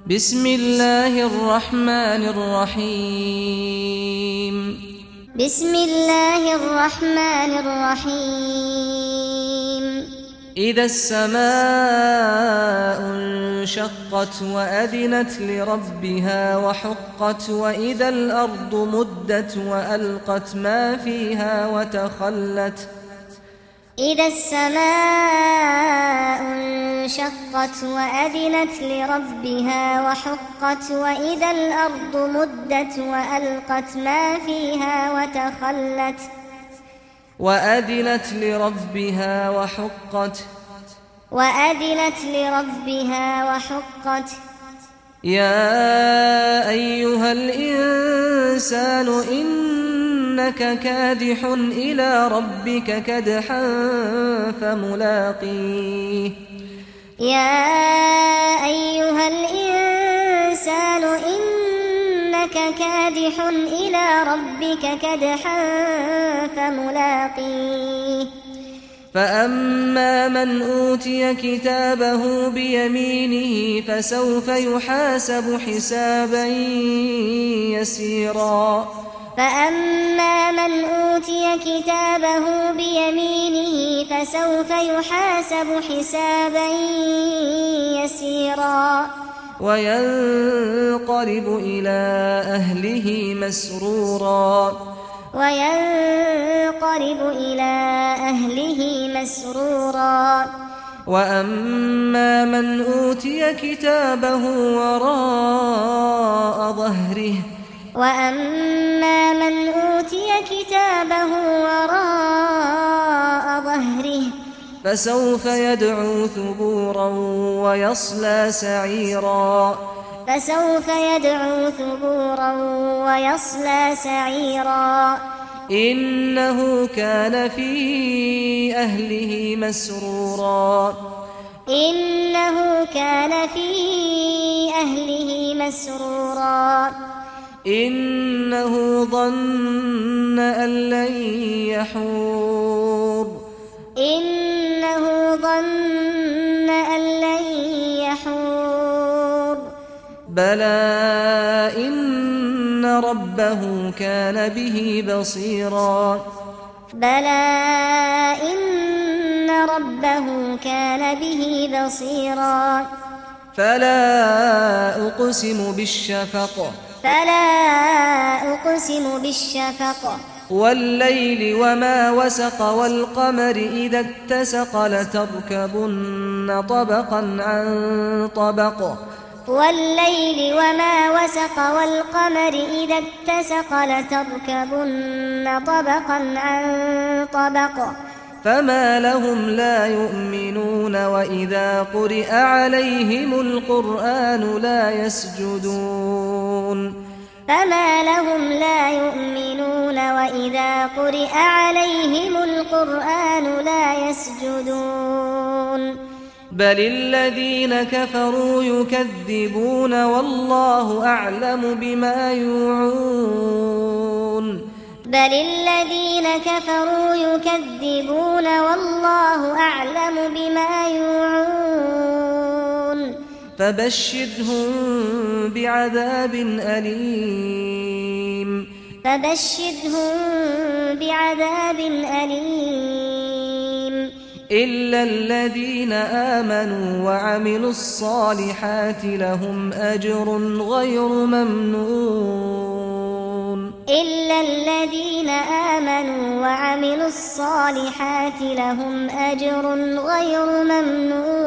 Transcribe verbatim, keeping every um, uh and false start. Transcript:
بسم الله الرحمن الرحيم بسم الله الرحمن الرحيم إذا السماء انشقت وأذنت لربها وحقت وإذا الأرض مدت وألقت ما فيها وتخلت إذا السماء انشقت وأذنت لربها وحقت وإذا الأرض مدت وألقت ما فيها وتخلت وأذنت لربها وحقت وأذنت لربها وحقت يا أيها الإنسان إنك كادح إلى ربك كدحا فملاقيه يا أيها الإنسان إنك كادح إلى ربك كدحا فملاقيه فأما من أوتي كتابه بيمينه فسوف يحاسب حسابا يسيرا فأما من أوتي كتابه بيمينه فسوف يحاسب حسابا يسيرا وينقلب إلى أهله مسرورا وينقلب إلى أهله مسرورا وأما من أوتي كتابه وراء ظهره وأما من أوتي كتابه وراء ظهره فسوف يدعو ثبورا ويصلى سعيرا فسوف يدعو ثبورا ويصلى سعيرا إنه كان في أهله مسرورا إنه كان في أهله مسرورا إنه ظن أن لن يحور إنه ظن أن لن يحور بلى إن ربه كان به بصيرا بلى إن ربه كان به بصيرا فلا أقسم بالشفق فلا أقسم بالشفق والليل وما وسق والقمر إذا اتسق لتركبن طبقا عن طبق والليل وما وسق والقمر إذا اتسق لتركبن طبقا عن طبق فما لهم لا يؤمنون وإذا قرئ عليهم القرآن لا يسجدون فما لهم لا يؤمنون وإذا قرئ عليهم القرآن لا يسجدون بل الذين كفروا يكذبون والله أعلم بما يوعون بل الذين كفروا يكذبون والله أعلم بما يوعون فبشرهم بعذاب أليم فبشرهم بعذاب أليم إلا الذين آمنوا وعملوا الصالحات لهم أجر غير ممنون إلا الذين آمنوا وعملوا الصالحات لهم أجر غير ممنون